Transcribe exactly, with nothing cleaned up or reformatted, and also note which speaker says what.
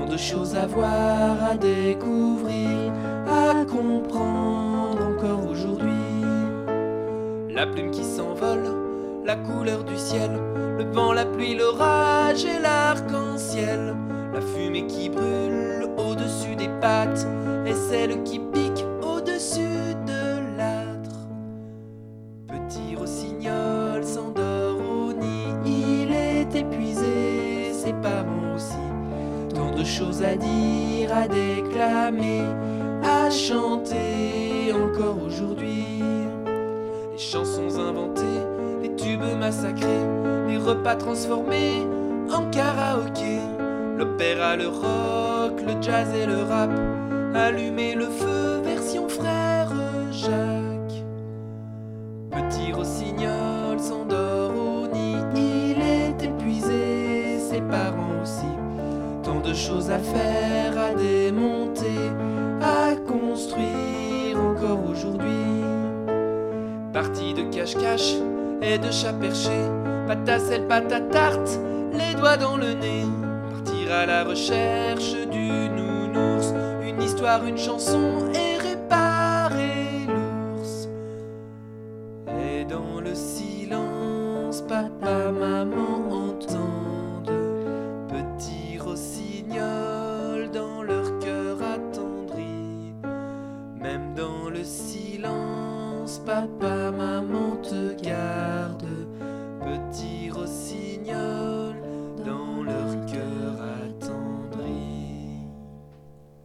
Speaker 1: de choses à voir, à découvrir, à comprendre encore aujourd'hui. La plume qui s'envole, la couleur du ciel, le vent, la pluie, l'orage et l'arc-en-ciel. La fumée qui brûle au-dessus des pattes et celle qui pique au-dessus de l'âtre. Petit rossignol s'endort au nid, il est épuisé, ses parents aussi. Tant de choses à dire, à déclamer, à chanter encore aujourd'hui. Les chansons inventées, les tubes massacrés, les repas transformés en karaoké. L'opéra, le rock, le jazz et le rap. Allumer le feu, version frère Jacques. Petit rossignol s'endort au nid, il est épuisé, ses parents aussi. Tant de choses à faire, à démonter, à construire encore aujourd'hui. Partie de cache-cache et de chat perché, pâte à sel, pâte à tarte, les doigts dans le nez. Partir à la recherche du nounours, une histoire, une chanson et réparer l'ours. Et dans le silence, papa, maman entendent petits rossignols dans leur cœur attendri. Même dans le silence, papa,